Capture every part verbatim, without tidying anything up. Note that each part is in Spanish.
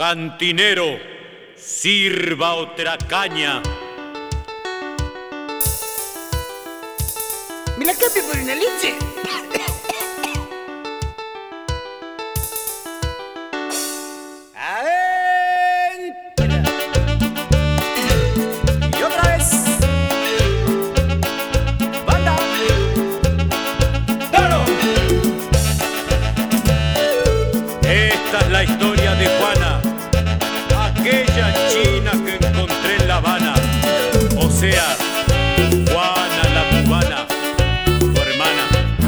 Cantinero, sirva otra caña. ¿Me la cambio por una leche? ¡Adentro! Y otra vez. ¡Banda! ¡Toro! Esta es la historia de Juana, aquella china que encontré en La Habana. O sea, Juana la cubana, tu hermana.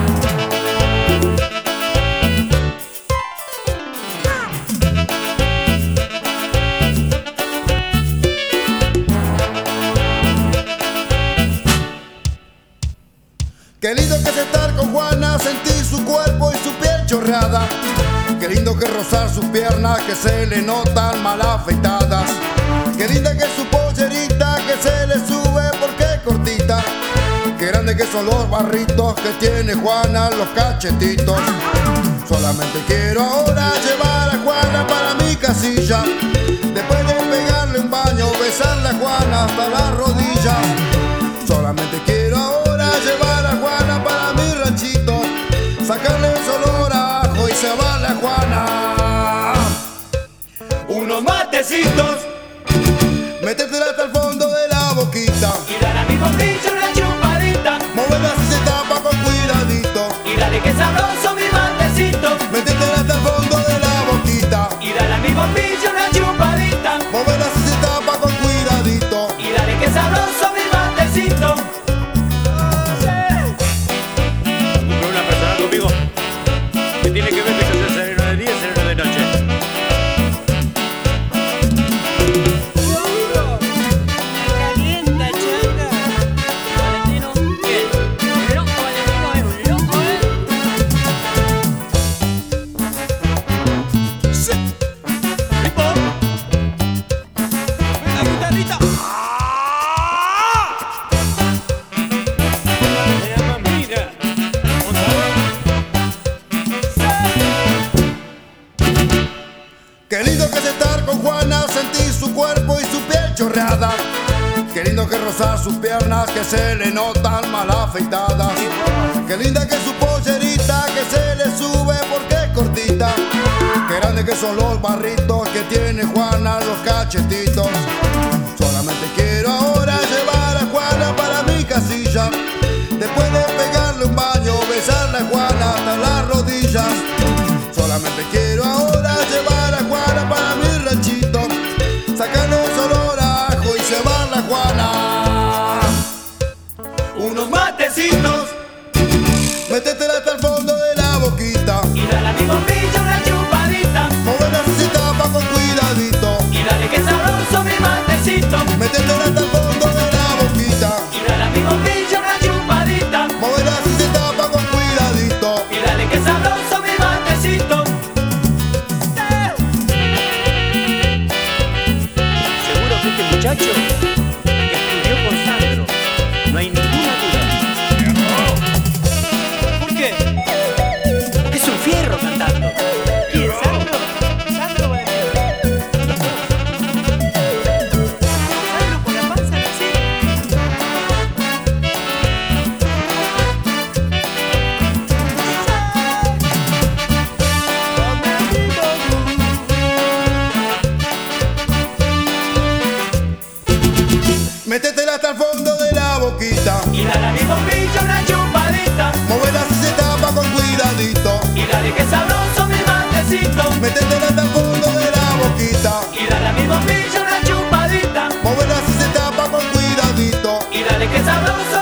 Qué lindo que es estar con Juana, sentir su cuerpo y su piel chorreada. Qué lindo que rozar sus piernas que se le notan mal afeitadas. Qué linda que es su pollerita que se le sube porque es cortita. Qué grande que son los barritos que tiene Juana, los cachetitos. Solamente quiero ahora llevar a Juana para mi casilla. Después de pegarle un baño, besarle a Juana hasta la rodilla. Solamente quiero ahora llevar a Juana para mi ranchito, sacarle el olor a ajo y cebarle a Juana unos matecitos, metértela hasta el fondo de la boquita Y dale a mi bombillo una chupadita. moverla si se tapa con cuidadito, Y dale que sabroso mi matecito. metértela hasta el fondo de la boquita Y dale a mi bombillo una chupadita. moverla si se tapa con cuidadito. Y dale que sabroso mi matecito. ¿Cumple una persona conmigo? ¿Qué tiene que ver que yo sea sereno de día y sereno de noche? Calienta, changa. Valentino, bien. El loco Valentino es un loco, ¿eh? ¡Tipo! ¡Ven la guitarrita! Se llama Mina. Qué lindo que es estar con Juana, sentir su cuerpo y su piel chorreada. Qué lindo que rozar sus piernas que se le notan mal afeitadas. Qué linda que es su pollerita que se le sube porque es cortita. Qué grande que son los barritos que tiene Juana, los cachetitos. Solamente quiero ahora llevar a Juana para mi casilla. Después de pegarle un baño, besarle a Juana hasta las rodillas. Solamente quiero ahora llevar a Juana para mi ranchito, sacarle el olor a ajo y cebarle a Juana unos matecitos, métetela hasta el fondo de la boquita, Y dale a mi bombillo una chupadita. moverla si se tapa con cuidadito, Y dale que sabroso mi matecito. métetela hasta el fondo de la boquita, Y dale a mi bombillo una chupadita. moverla si se tapa con cuidadito. Y dale que sabroso mi matecito. Seguro que este muchacho estudió con Sandro. No hay ninguna duda. ¿Por qué? Porque es un fierro cantando. ¿Quién? ¿Sandro? ¿Sandro Valentino? ¿Sandro por la panza? Sí. Métetela hasta el fondo de la boquita, Y dale a mi bombillo una chupadita. moverla si se tapa con cuidadito, Y dale que sabroso mi matecito. métetela hasta el fondo de la boquita, Y dale a mi bombillo una chupadita. moverla si se tapa con cuidadito. Y dale que sabroso